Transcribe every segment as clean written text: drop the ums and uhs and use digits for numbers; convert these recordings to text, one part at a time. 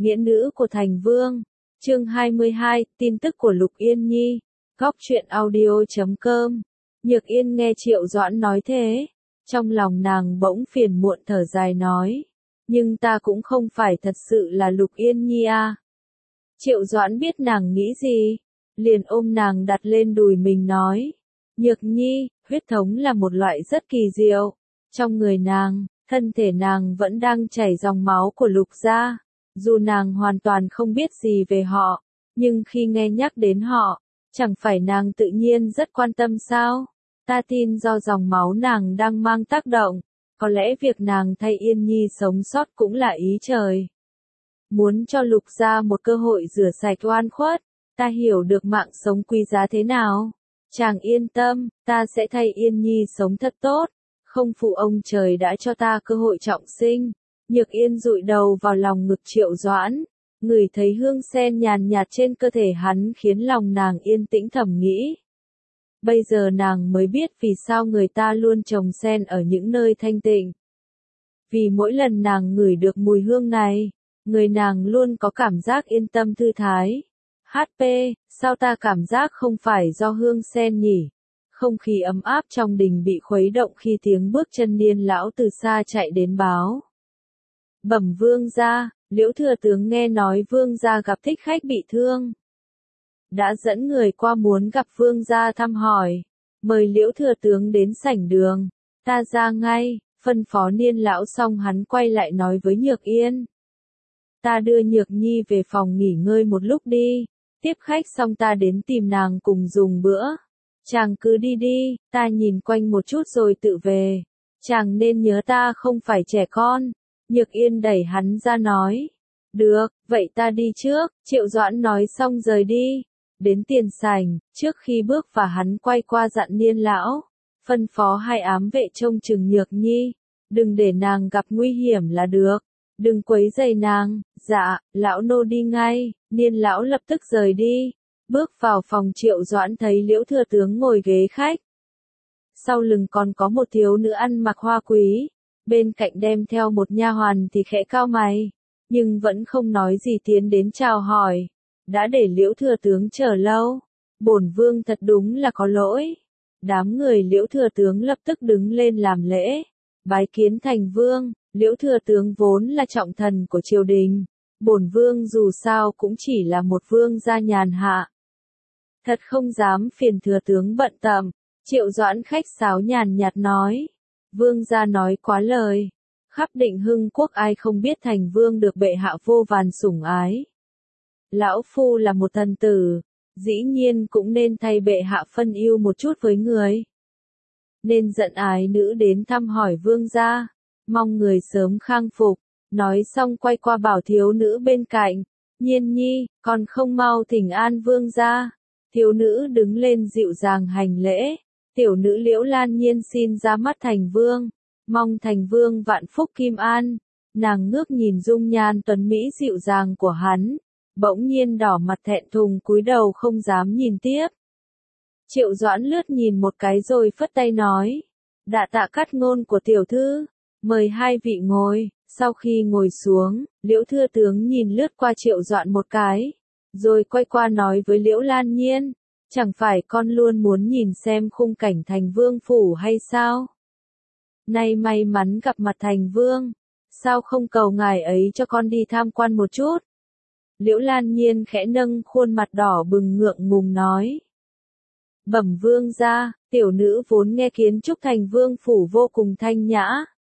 Nghĩa nữ của thành vương. Chương 22, tin tức của Lục Yên Nhi. Góc truyện audio.com. Nhược Yên nghe Triệu Doãn nói thế, trong lòng nàng bỗng phiền muộn thở dài nói, nhưng ta cũng không phải thật sự là Lục Yên Nhi à. Triệu Doãn biết nàng nghĩ gì, liền ôm nàng đặt lên đùi mình nói, Nhược Nhi, huyết thống là một loại rất kỳ diệu, trong người nàng, thân thể nàng vẫn đang chảy dòng máu của Lục gia, dù nàng hoàn toàn không biết gì về họ, nhưng khi nghe nhắc đến họ, chẳng phải nàng tự nhiên rất quan tâm sao? Ta tin do dòng máu nàng đang mang tác động, có lẽ việc nàng thay Yên Nhi sống sót cũng là ý trời. Muốn cho Lục gia một cơ hội rửa sạch oan khuất, ta hiểu được mạng sống quý giá thế nào. Chàng yên tâm, ta sẽ thay Yên Nhi sống thật tốt, không phụ ông trời đã cho ta cơ hội trọng sinh. Nhược Yên dụi đầu vào lòng ngực Triệu Doãn, ngửi thấy hương sen nhàn nhạt trên cơ thể hắn khiến lòng nàng yên tĩnh thầm nghĩ. Bây giờ nàng mới biết vì sao người ta luôn trồng sen ở những nơi thanh tịnh. Vì mỗi lần nàng ngửi được mùi hương này, người nàng luôn có cảm giác yên tâm thư thái. HP, sao ta cảm giác không phải do hương sen nhỉ? Không khí ấm áp trong đình bị khuấy động khi tiếng bước chân Niên lão từ xa chạy đến báo. Bẩm vương gia, Liễu thừa tướng nghe nói vương gia gặp thích khách bị thương. Đã dẫn người qua muốn gặp vương gia thăm hỏi, mời Liễu thừa tướng đến sảnh đường, ta ra ngay, phân phó Niên lão xong hắn quay lại nói với Nhược Yên. Ta đưa Nhược Nhi về phòng nghỉ ngơi một lúc đi, tiếp khách xong ta đến tìm nàng cùng dùng bữa. Chàng cứ đi đi, ta nhìn quanh một chút rồi tự về, chàng nên nhớ ta không phải trẻ con. Nhược Yên đẩy hắn ra nói. Được, vậy ta đi trước, Triệu Doãn nói xong rời đi. Đến tiền sảnh, trước khi bước vào hắn quay qua dặn Niên lão, phân phó hai ám vệ trông chừng Nhược Nhi, đừng để nàng gặp nguy hiểm là được, đừng quấy rầy nàng. Dạ, lão nô đi ngay. Niên lão lập tức rời đi, bước vào phòng Triệu Doãn thấy Liễu thừa tướng ngồi ghế khách. Sau lưng còn có một thiếu nữ ăn mặc hoa quý, bên cạnh đem theo một nha hoàn thì khẽ cau mày, nhưng vẫn không nói gì tiến đến chào hỏi. Đã để Liễu thừa tướng chờ lâu, bổn vương thật đúng là có lỗi. Đám người Liễu thừa tướng lập tức đứng lên làm lễ, bái kiến thành vương. Liễu thừa tướng vốn là trọng thần của triều đình, bổn vương dù sao cũng chỉ là một vương gia nhàn hạ. Thật không dám phiền thừa tướng bận tâm. Triệu Doãn khách sáo nhàn nhạt nói. Vương gia nói quá lời. Khắp Định Hưng quốc ai không biết thành vương được bệ hạ vô vàn sủng ái. Lão phu là một thần tử, dĩ nhiên cũng nên thay bệ hạ phân ưu một chút với người. Nên dẫn ái nữ đến thăm hỏi vương gia, mong người sớm khang phục. Nói xong quay qua bảo thiếu nữ bên cạnh, Nhiên Nhi, còn không mau thỉnh an vương gia. Thiếu nữ đứng lên dịu dàng hành lễ. Tiểu nữ Liễu Lan Nhiên xin ra mắt thành vương, mong thành vương vạn phúc kim an. Nàng ngước nhìn dung nhan tuấn mỹ dịu dàng của hắn, bỗng nhiên đỏ mặt thẹn thùng cúi đầu không dám nhìn tiếp. Triệu Doãn lướt nhìn một cái rồi phất tay nói, đa tạ cắt ngôn của tiểu thư, mời hai vị ngồi. Sau khi ngồi xuống, Liễu thừa tướng nhìn lướt qua Triệu Doãn một cái, rồi quay qua nói với Liễu Lan Nhiên, chẳng phải con luôn muốn nhìn xem khung cảnh thành vương phủ hay sao? Nay may mắn gặp mặt thành vương, sao không cầu ngài ấy cho con đi tham quan một chút? Liễu Lan Nhiên khẽ nâng khuôn mặt đỏ bừng ngượng ngùng nói. Bẩm vương gia, tiểu nữ vốn nghe kiến trúc thành vương phủ vô cùng thanh nhã.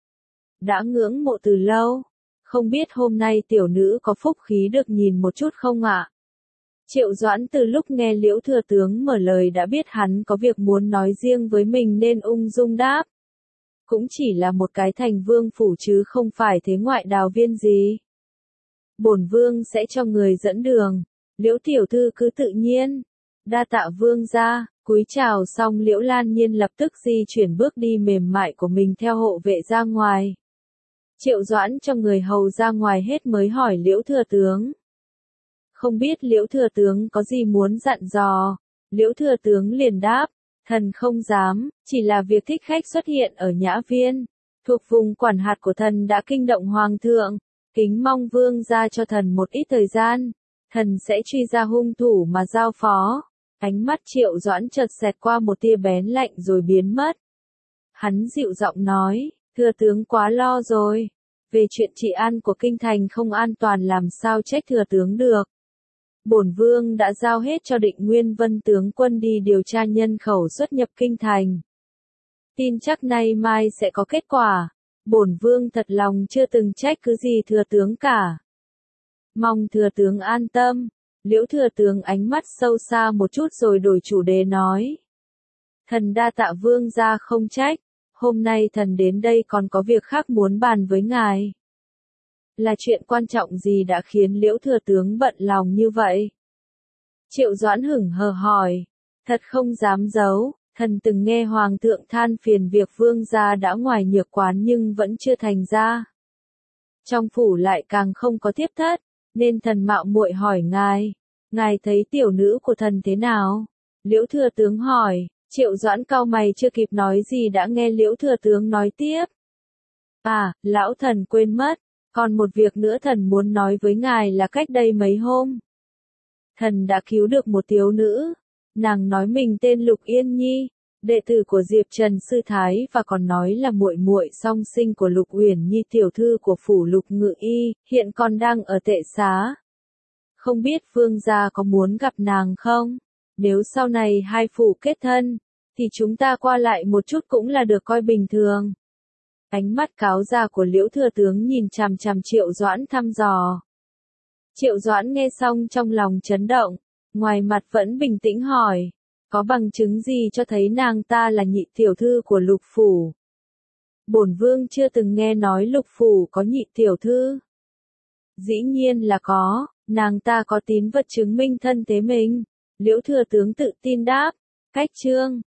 Đã ngưỡng mộ từ lâu, không biết hôm nay tiểu nữ có phúc khí được nhìn một chút không ạ? Triệu Doãn từ lúc nghe Liễu thừa tướng mở lời đã biết hắn có việc muốn nói riêng với mình nên ung dung đáp. Cũng chỉ là một cái thành vương phủ chứ không phải thế ngoại đào viên gì. Bổn vương sẽ cho người dẫn đường, Liễu tiểu thư cứ tự nhiên. Đa tạ vương gia. Cúi chào xong Liễu Lan Nhiên lập tức di chuyển bước đi mềm mại của mình theo hộ vệ ra ngoài. Triệu Doãn cho người hầu ra ngoài hết mới hỏi Liễu thừa tướng. Không biết Liễu thừa tướng có gì muốn dặn dò. Liễu thừa tướng liền đáp, thần không dám, chỉ là việc thích khách xuất hiện ở Nhã Viên, thuộc vùng quản hạt của thần đã kinh động hoàng thượng, Kính mong vương gia cho thần một ít thời gian, thần sẽ truy ra hung thủ mà giao phó. Ánh mắt Triệu Doãn chợt xẹt qua một tia bén lạnh rồi biến mất. Hắn dịu giọng nói, thừa tướng quá lo rồi. Về chuyện trị an của kinh thành không an toàn làm sao trách thừa tướng được. Bổn vương đã giao hết cho Định Nguyên Vân tướng quân đi điều tra nhân khẩu xuất nhập kinh thành. Tin chắc nay mai sẽ có kết quả. Bổn vương thật lòng chưa từng trách cứ gì thừa tướng cả. Mong thừa tướng an tâm. Liễu thừa tướng ánh mắt sâu xa một chút rồi đổi chủ đề nói. Thần đa tạ vương gia không trách. Hôm nay thần đến đây còn có việc khác muốn bàn với ngài. Là chuyện quan trọng gì đã khiến Liễu thừa tướng bận lòng như vậy? Triệu Doãn hửng hờ hỏi. Thật không dám giấu, thần từng nghe hoàng thượng than phiền việc vương gia đã ngoài nhược quán nhưng vẫn chưa thành ra. Trong phủ lại càng không có tiếp thất, nên thần mạo muội hỏi ngài. Ngài thấy tiểu nữ của thần thế nào? Liễu thừa tướng hỏi. Triệu Doãn cau mày chưa kịp nói gì đã nghe Liễu thừa tướng nói tiếp. À, lão thần quên mất, còn một việc nữa thần muốn nói với ngài là cách đây mấy hôm. Thần đã cứu được một thiếu nữ, nàng nói mình tên Lục Yên Nhi, đệ tử của Diệp Trần Sư Thái và còn nói là muội muội song sinh của Lục Uyển Nhi tiểu thư của phủ Lục Ngự Y, hiện còn đang ở tệ xá. Không biết vương gia có muốn gặp nàng không? Nếu sau này hai phủ kết thân, thì chúng ta qua lại một chút cũng là được coi bình thường. Ánh mắt cáo già của Liễu thừa tướng nhìn chằm chằm Triệu Doãn thăm dò. Triệu Doãn nghe xong trong lòng chấn động, ngoài mặt vẫn bình tĩnh hỏi, có bằng chứng gì cho thấy nàng ta là nhị tiểu thư của Lục phủ? Bổn vương chưa từng nghe nói Lục phủ có nhị tiểu thư. Dĩ nhiên là có, nàng ta có tín vật chứng minh thân thế mình. Liễu thừa tướng tự tin đáp. Cách chương